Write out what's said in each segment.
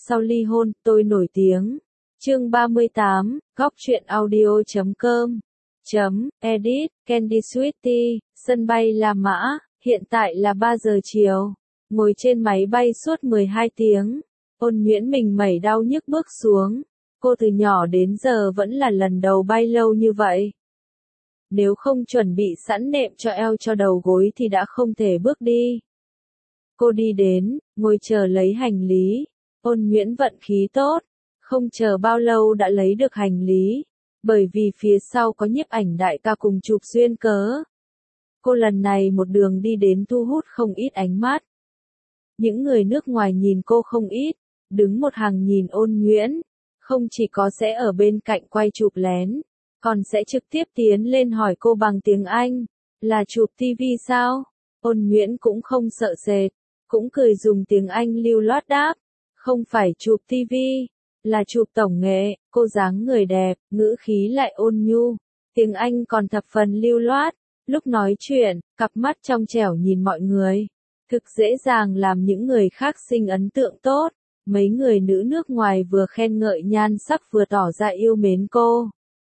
sau ly hôn, tôi nổi tiếng. Chương 38, góc truyện audio.com. Edit, Candy Sweetie, sân bay La Mã, hiện tại là 3 giờ chiều. Ngồi trên máy bay suốt 12 tiếng. Ôn Nhuyễn mình mẩy đau nhức bước xuống. Cô từ nhỏ đến giờ vẫn là lần đầu bay lâu như vậy. Nếu không chuẩn bị sẵn nệm cho eo cho đầu gối thì đã không thể bước đi. Cô đi đến, ngồi chờ lấy hành lý. Ôn Nhuyễn vận khí tốt, không chờ bao lâu đã lấy được hành lý, bởi vì phía sau có nhiếp ảnh đại ca cùng chụp duyên cớ. Cô lần này một đường đi đến thu hút không ít ánh mắt. Những người nước ngoài nhìn cô không ít, đứng một hàng nhìn Ôn Nhuyễn, không chỉ có sẽ ở bên cạnh quay chụp lén, còn sẽ trực tiếp tiến lên hỏi cô bằng tiếng Anh, là chụp TV sao? Ôn Nhuyễn cũng không sợ sệt, cũng cười dùng tiếng Anh lưu loát đáp, không phải chụp TV, là chụp tổng nghệ. Cô dáng người đẹp, ngữ khí lại ôn nhu, tiếng Anh còn thập phần lưu loát, lúc nói chuyện, cặp mắt trong trẻo nhìn mọi người, thực dễ dàng làm những người khác sinh ấn tượng tốt. Mấy người nữ nước ngoài vừa khen ngợi nhan sắc vừa tỏ ra yêu mến cô.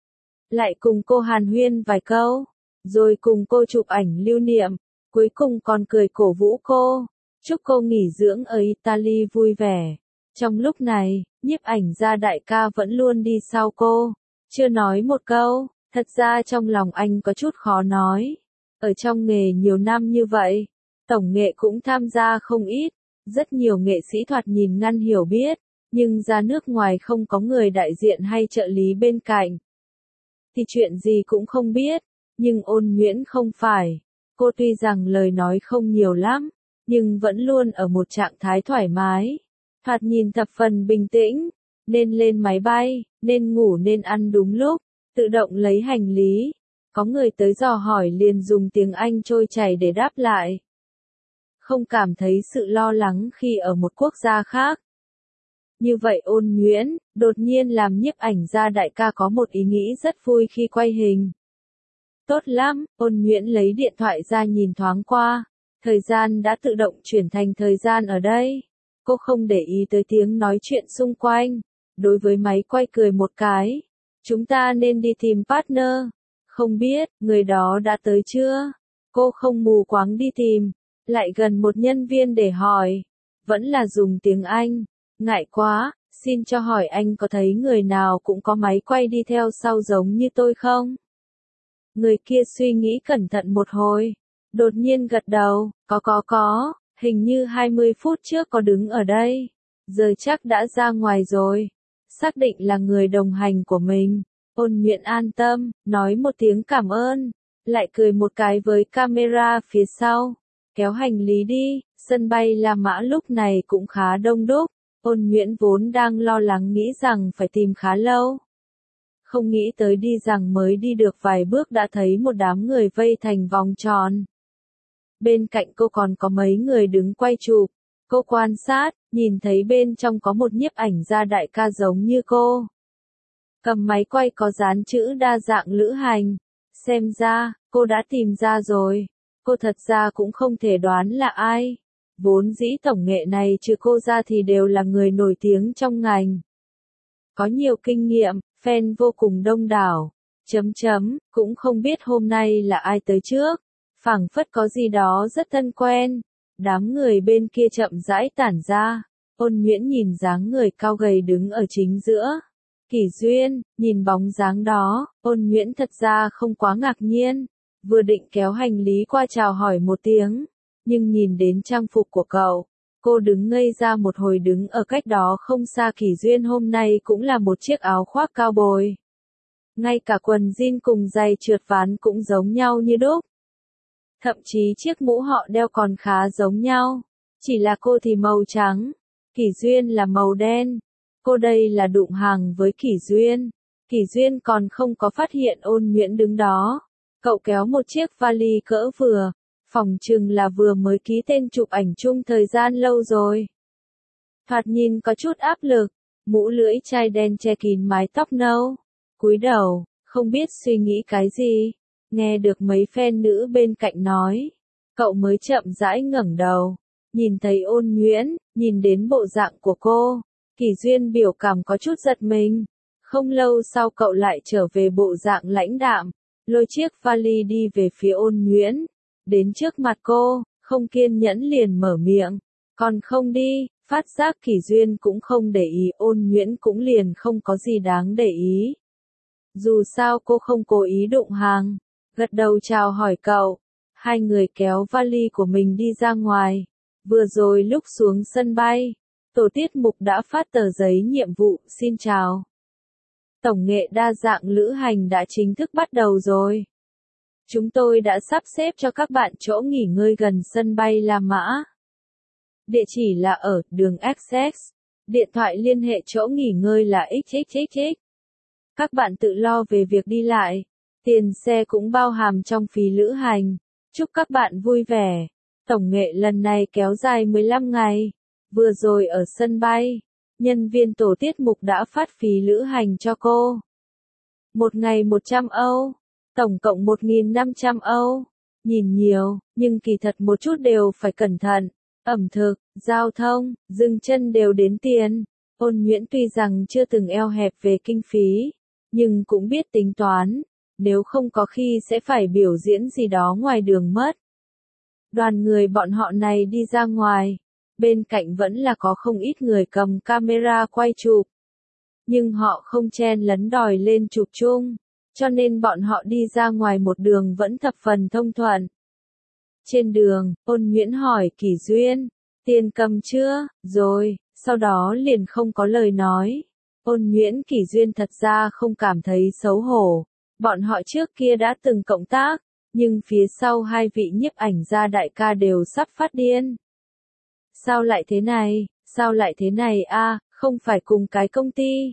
Lại cùng cô hàn huyên vài câu, rồi cùng cô chụp ảnh lưu niệm, cuối cùng còn cười cổ vũ cô, chúc cô nghỉ dưỡng ở Italy vui vẻ. Trong lúc này, nhiếp ảnh gia đại ca vẫn luôn đi sau cô, chưa nói một câu, thật ra trong lòng anh có chút khó nói. Ở trong nghề nhiều năm như vậy, tổng nghệ cũng tham gia không ít, rất nhiều nghệ sĩ thoạt nhìn ngăn hiểu biết, nhưng ra nước ngoài không có người đại diện hay trợ lý bên cạnh, thì chuyện gì cũng không biết, nhưng Ôn Nhuyễn không phải. Cô tuy rằng lời nói không nhiều lắm, nhưng vẫn luôn ở một trạng thái thoải mái, thoạt nhìn thập phần bình tĩnh, nên lên máy bay, nên ngủ nên ăn đúng lúc, tự động lấy hành lý. Có người tới dò hỏi liền dùng tiếng Anh trôi chảy để đáp lại. Không cảm thấy sự lo lắng khi ở một quốc gia khác. Như vậy Ôn Nhuyễn, đột nhiên làm nhiếp ảnh gia đại ca có một ý nghĩ rất vui khi quay hình. Tốt lắm, Ôn Nhuyễn lấy điện thoại ra nhìn thoáng qua, thời gian đã tự động chuyển thành thời gian ở đây. Cô không để ý tới tiếng nói chuyện xung quanh, đối với máy quay cười một cái. Chúng ta nên đi tìm partner. Không biết, người đó đã tới chưa? Cô không mù quáng đi tìm, lại gần một nhân viên để hỏi. Vẫn là dùng tiếng Anh. Ngại quá, xin cho hỏi anh có thấy người nào cũng có máy quay đi theo sau giống như tôi không? Người kia suy nghĩ cẩn thận một hồi, đột nhiên gật đầu, có, hình như 20 phút trước có đứng ở đây, giờ chắc đã ra ngoài rồi. Xác định là người đồng hành của mình, Ôn Nhuyễn an tâm, nói một tiếng cảm ơn, lại cười một cái với camera phía sau, kéo hành lý đi. Sân bay La Mã lúc này cũng khá đông đúc. Ôn Nhuyễn vốn đang lo lắng nghĩ rằng phải tìm khá lâu. Không nghĩ tới đi rằng mới đi được vài bước đã thấy một đám người vây thành vòng tròn. Bên cạnh cô còn có mấy người đứng quay chụp. Cô quan sát, nhìn thấy bên trong có một nhiếp ảnh gia đại ca giống như cô. Cầm máy quay có dán chữ đa dạng lữ hành. Xem ra, cô đã tìm ra rồi. Cô thật ra cũng không thể đoán là ai. Vốn dĩ tổng nghệ này trừ cô ra thì đều là người nổi tiếng trong ngành. Có nhiều kinh nghiệm, fan vô cùng đông đảo. Cũng không biết hôm nay là ai tới trước. Phảng phất có gì đó rất thân quen. Đám người bên kia chậm rãi tản ra. Ôn Nhuyễn nhìn dáng người cao gầy đứng ở chính giữa. Kỷ Duyên, nhìn bóng dáng đó, Ôn Nhuyễn thật ra không quá ngạc nhiên. Vừa định kéo hành lý qua chào hỏi một tiếng. Nhưng nhìn đến trang phục của cậu, cô đứng ngây ra một hồi. Đứng ở cách đó không xa Kỷ Duyên hôm nay cũng là một chiếc áo khoác cao bồi. Ngay cả quần jean cùng giày trượt ván cũng giống nhau như đúc. Thậm chí chiếc mũ họ đeo còn khá giống nhau. Chỉ là cô thì màu trắng, Kỷ Duyên là màu đen. Cô đây là đụng hàng với Kỷ Duyên. Kỷ Duyên còn không có phát hiện Ôn Nhuyễn đứng đó. Cậu kéo một chiếc vali cỡ vừa. Phỏng chừng là vừa mới ký tên chụp ảnh chung thời gian lâu rồi. Thoạt nhìn có chút áp lực, mũ lưỡi chai đen che kín mái tóc nâu. Cúi đầu, không biết suy nghĩ cái gì. Nghe được mấy fan nữ bên cạnh nói. Cậu mới chậm rãi ngẩng đầu. Nhìn thấy Ôn Nhuyễn, nhìn đến bộ dạng của cô. Kỷ Duyên biểu cảm có chút giật mình. Không lâu sau cậu lại trở về bộ dạng lãnh đạm, lôi chiếc vali đi về phía Ôn Nhuyễn. Đến trước mặt cô, không kiên nhẫn liền mở miệng. Còn không đi, phát giác Kỷ Duyên cũng không để ý, Ôn Nhuyễn cũng liền không có gì đáng để ý. Dù sao cô không cố ý đụng hàng. Gật đầu chào hỏi cậu. Hai người kéo vali của mình đi ra ngoài. Vừa rồi lúc xuống sân bay, tổ tiết mục đã phát tờ giấy nhiệm vụ, xin chào. Tổng nghệ đa dạng lữ hành đã chính thức bắt đầu rồi. Chúng tôi đã sắp xếp cho các bạn chỗ nghỉ ngơi gần sân bay La Mã. Địa chỉ là ở đường XX. Điện thoại liên hệ chỗ nghỉ ngơi là XXXX. Các bạn tự lo về việc đi lại. Tiền xe cũng bao hàm trong phí lữ hành. Chúc các bạn vui vẻ. Tổng nghệ lần này kéo dài 15 ngày. Vừa rồi ở sân bay, nhân viên tổ tiết mục đã phát phí lữ hành cho cô. Một ngày 100 Âu, tổng cộng 1.500 Âu. Nhìn nhiều, nhưng kỳ thật một chút đều phải cẩn thận. Ẩm thực, giao thông, dừng chân đều đến tiền. Ôn Nhuyễn tuy rằng chưa từng eo hẹp về kinh phí, nhưng cũng biết tính toán. Nếu không có khi sẽ phải biểu diễn gì đó ngoài đường mất. Đoàn người bọn họ này đi ra ngoài. Bên cạnh vẫn là có không ít người cầm camera quay chụp. Nhưng họ không chen lấn đòi lên chụp chung, cho nên bọn họ đi ra ngoài một đường vẫn thập phần thông thuận. Trên đường, Ôn Nhuyễn hỏi Kỷ Duyên, tiền cầm chưa? Rồi, sau đó liền không có lời nói. Ôn Nhuyễn Kỷ Duyên thật ra không cảm thấy xấu hổ. Bọn họ trước kia đã từng cộng tác, nhưng phía sau hai vị nhiếp ảnh gia đại ca đều sắp phát điên. Sao lại thế này, sao lại thế này a, không phải cùng cái công ty,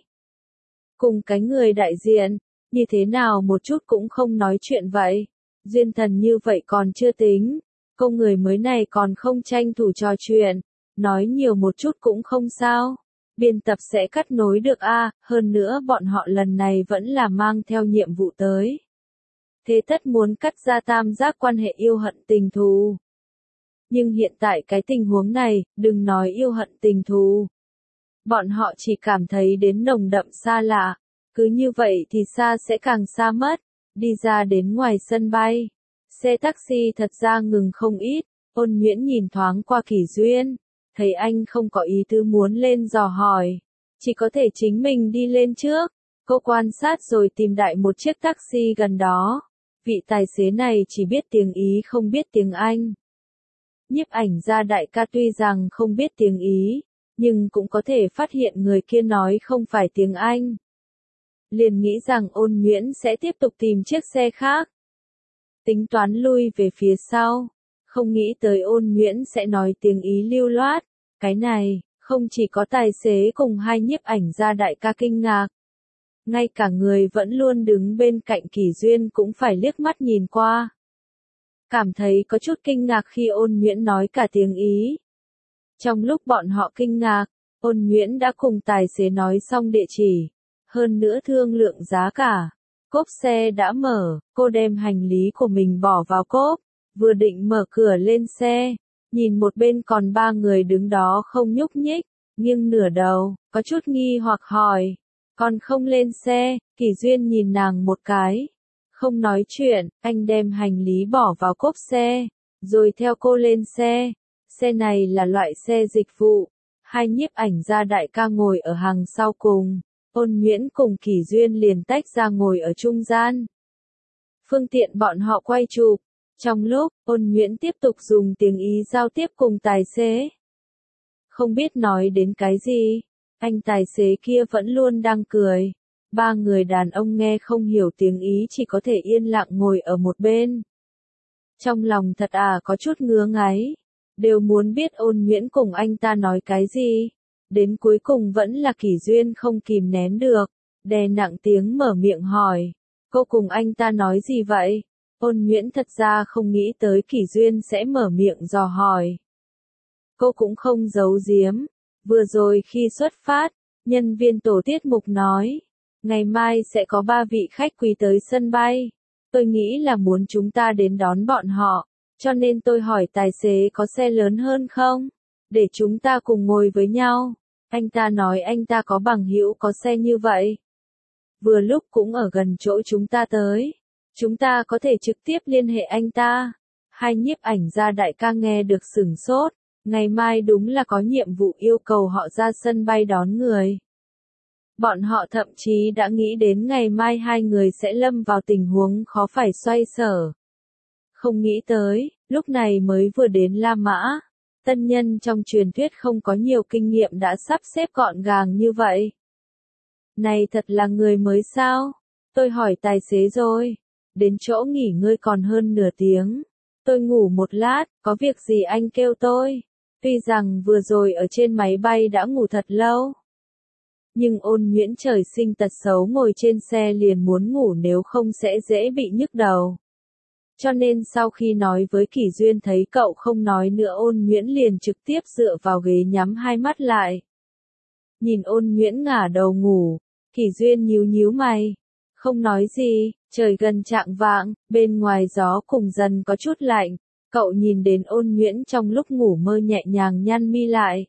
cùng cái người đại diện, như thế nào một chút cũng không nói chuyện vậy. Duyên thần như vậy còn chưa tính, cô người mới này còn không tranh thủ trò chuyện, nói nhiều một chút cũng không sao. Biên tập sẽ cắt nối được a, hơn nữa bọn họ lần này vẫn là mang theo nhiệm vụ tới. Thế tất muốn cắt ra tam giác quan hệ yêu hận tình thù. Nhưng hiện tại cái tình huống này, đừng nói yêu hận tình thù. Bọn họ chỉ cảm thấy đến nồng đậm xa lạ. Cứ như vậy thì xa sẽ càng xa mất. Đi ra đến ngoài sân bay. Xe taxi thật ra ngừng không ít. Ôn Nhuyễn nhìn thoáng qua Kỷ Duyên. Thấy anh không có ý tứ muốn lên dò hỏi. Chỉ có thể chính mình đi lên trước. Cô quan sát rồi tìm đại một chiếc taxi gần đó. Vị tài xế này chỉ biết tiếng Ý không biết tiếng Anh. Nhiếp ảnh gia đại ca tuy rằng không biết tiếng Ý, nhưng cũng có thể phát hiện người kia nói không phải tiếng Anh. Liền nghĩ rằng Ôn Nhuyễn sẽ tiếp tục tìm chiếc xe khác. Tính toán lui về phía sau. Không nghĩ tới Ôn Nhuyễn sẽ nói tiếng Ý lưu loát. Cái này, không chỉ có tài xế cùng hai nhiếp ảnh gia đại ca kinh ngạc. Ngay cả người vẫn luôn đứng bên cạnh Kỷ Duyên cũng phải liếc mắt nhìn qua. Cảm thấy có chút kinh ngạc khi Ôn Nhuyễn nói cả tiếng Ý. Trong lúc bọn họ kinh ngạc, Ôn Nhuyễn đã cùng tài xế nói xong địa chỉ. Hơn nữa thương lượng giá cả. Cốp xe đã mở, cô đem hành lý của mình bỏ vào cốp. Vừa định mở cửa lên xe. Nhìn một bên còn ba người đứng đó không nhúc nhích, nghiêng nửa đầu, có chút nghi hoặc hỏi. Còn không lên xe, Kỷ Duyên nhìn nàng một cái. Không nói chuyện, anh đem hành lý bỏ vào cốp xe, rồi theo cô lên xe. Xe này là loại xe dịch vụ. Hai nhiếp ảnh gia đại ca ngồi ở hàng sau cùng. Ôn Nhuyễn cùng Kỷ Duyên liền tách ra ngồi ở trung gian. Phương tiện bọn họ quay chụp. Trong lúc, Ôn Nhuyễn tiếp tục dùng tiếng Ý giao tiếp cùng tài xế. Không biết nói đến cái gì, anh tài xế kia vẫn luôn đang cười. Ba người đàn ông nghe không hiểu tiếng Ý chỉ có thể yên lặng ngồi ở một bên. Trong lòng thật có chút ngứa ngáy. Đều muốn biết Ôn Nhuyễn cùng anh ta nói cái gì. Đến cuối cùng vẫn là Kỷ Duyên không kìm nén được. Đè nặng tiếng mở miệng hỏi. Cô cùng anh ta nói gì vậy? Ôn Nhuyễn thật ra không nghĩ tới Kỷ Duyên sẽ mở miệng dò hỏi. Cô cũng không giấu giếm. Vừa rồi khi xuất phát, nhân viên tổ tiết mục nói. Ngày mai sẽ có 3 vị khách quý tới sân bay. Tôi nghĩ là muốn chúng ta đến đón bọn họ. Cho nên tôi hỏi tài xế có xe lớn hơn không? Để chúng ta cùng ngồi với nhau. Anh ta nói anh ta có bằng hữu có xe như vậy. Vừa lúc cũng ở gần chỗ chúng ta tới. Chúng ta có thể trực tiếp liên hệ anh ta. Hai nhiếp ảnh gia đại ca nghe được sửng sốt. Ngày mai đúng là có nhiệm vụ yêu cầu họ ra sân bay đón người. Bọn họ thậm chí đã nghĩ đến ngày mai hai người sẽ lâm vào tình huống khó phải xoay sở. Không nghĩ tới, lúc này mới vừa đến La Mã. Tân nhân trong truyền thuyết không có nhiều kinh nghiệm đã sắp xếp gọn gàng như vậy. Này thật là người mới sao? Tôi hỏi tài xế rồi. Đến chỗ nghỉ ngơi còn hơn nửa tiếng. Tôi ngủ một lát, có việc gì anh kêu tôi. Tuy rằng vừa rồi ở trên máy bay đã ngủ thật lâu. Nhưng Ôn Nhuyễn trời sinh tật xấu ngồi trên xe liền muốn ngủ nếu không sẽ dễ bị nhức đầu. Cho nên sau khi nói với Kỷ Duyên thấy cậu không nói nữa Ôn Nhuyễn liền trực tiếp dựa vào ghế nhắm hai mắt lại. Nhìn Ôn Nhuyễn ngả đầu ngủ, Kỷ Duyên nhíu nhíu mày. Không nói gì, trời gần chạng vạng, bên ngoài gió cùng dần có chút lạnh. Cậu nhìn đến Ôn Nhuyễn trong lúc ngủ mơ nhẹ nhàng nhăn mi lại.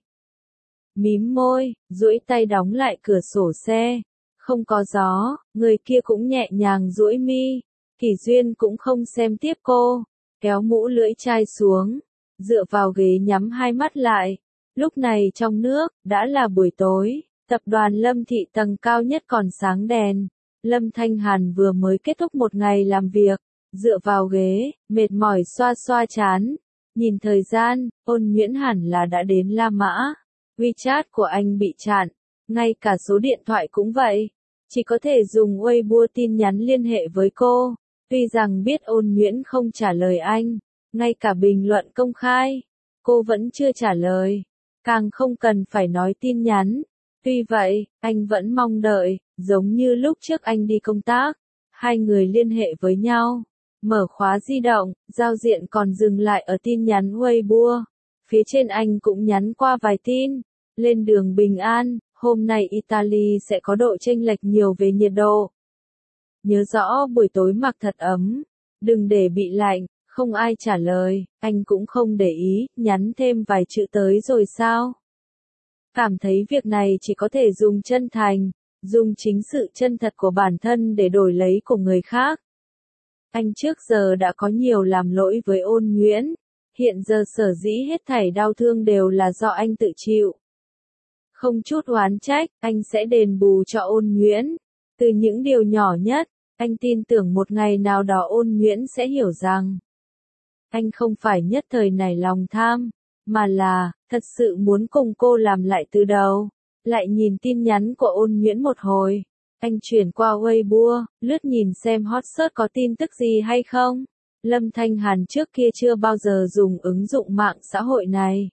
Mím môi, duỗi tay đóng lại cửa sổ xe. Không có gió, người kia cũng nhẹ nhàng duỗi mi. Kỷ Duyên cũng không xem tiếp cô, kéo mũ lưỡi chai xuống, dựa vào ghế nhắm hai mắt lại. Lúc này trong nước, đã là buổi tối, tập đoàn Lâm Thị tầng cao nhất còn sáng đèn. Lâm Thanh Hàn vừa mới kết thúc một ngày làm việc, dựa vào ghế, mệt mỏi xoa xoa trán. Nhìn thời gian, Ôn Nhuyễn hẳn là đã đến La Mã. WeChat của anh bị chặn, ngay cả số điện thoại cũng vậy. Chỉ có thể dùng Weibo tin nhắn liên hệ với cô. Tuy rằng biết Ôn Nhuyễn không trả lời anh, ngay cả bình luận công khai, cô vẫn chưa trả lời. Càng không cần phải nói tin nhắn. Tuy vậy, anh vẫn mong đợi, giống như lúc trước anh đi công tác. Hai người liên hệ với nhau. Mở khóa di động, giao diện còn dừng lại ở tin nhắn Weibo. Phía trên anh cũng nhắn qua vài tin. Lên đường bình an, hôm nay Italy sẽ có độ chênh lệch nhiều về nhiệt độ. Nhớ rõ buổi tối mặc thật ấm. Đừng để bị lạnh, không ai trả lời, anh cũng không để ý, nhắn thêm vài chữ tới rồi sao? Cảm thấy việc này chỉ có thể dùng chân thành, dùng chính sự chân thật của bản thân để đổi lấy của người khác. Anh trước giờ đã có nhiều làm lỗi với Ôn Nhuyễn, hiện giờ sở dĩ hết thảy đau thương đều là do anh tự chịu. Không chút oán trách, anh sẽ đền bù cho Ôn Nhuyễn. Từ những điều nhỏ nhất, anh tin tưởng một ngày nào đó Ôn Nhuyễn sẽ hiểu rằng anh không phải nhất thời nảy lòng tham, mà là thật sự muốn cùng cô làm lại từ đầu. Lại nhìn tin nhắn của Ôn Nhuyễn một hồi, anh chuyển qua Weibo, lướt nhìn xem hot search có tin tức gì hay không. Lâm Thanh Hàn trước kia chưa bao giờ dùng ứng dụng mạng xã hội này.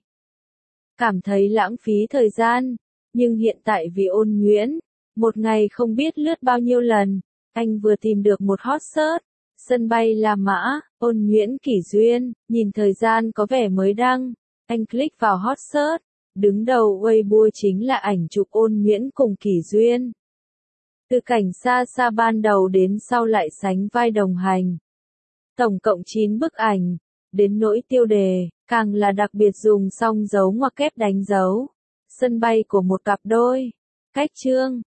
Cảm thấy lãng phí thời gian, nhưng hiện tại vì Ôn Nhuyễn, một ngày không biết lướt bao nhiêu lần, anh vừa tìm được một hot search, sân bay La Mã, Ôn Nhuyễn Kỷ Duyên, nhìn thời gian có vẻ mới đăng, anh click vào hot search, đứng đầu Weibo chính là ảnh chụp Ôn Nhuyễn cùng Kỷ Duyên. Từ cảnh xa xa ban đầu đến sau lại sánh vai đồng hành. Tổng cộng 9 bức ảnh, đến nỗi tiêu đề, càng là đặc biệt dùng song dấu ngoặc kép đánh dấu. Sân bay của một cặp đôi. Cách chương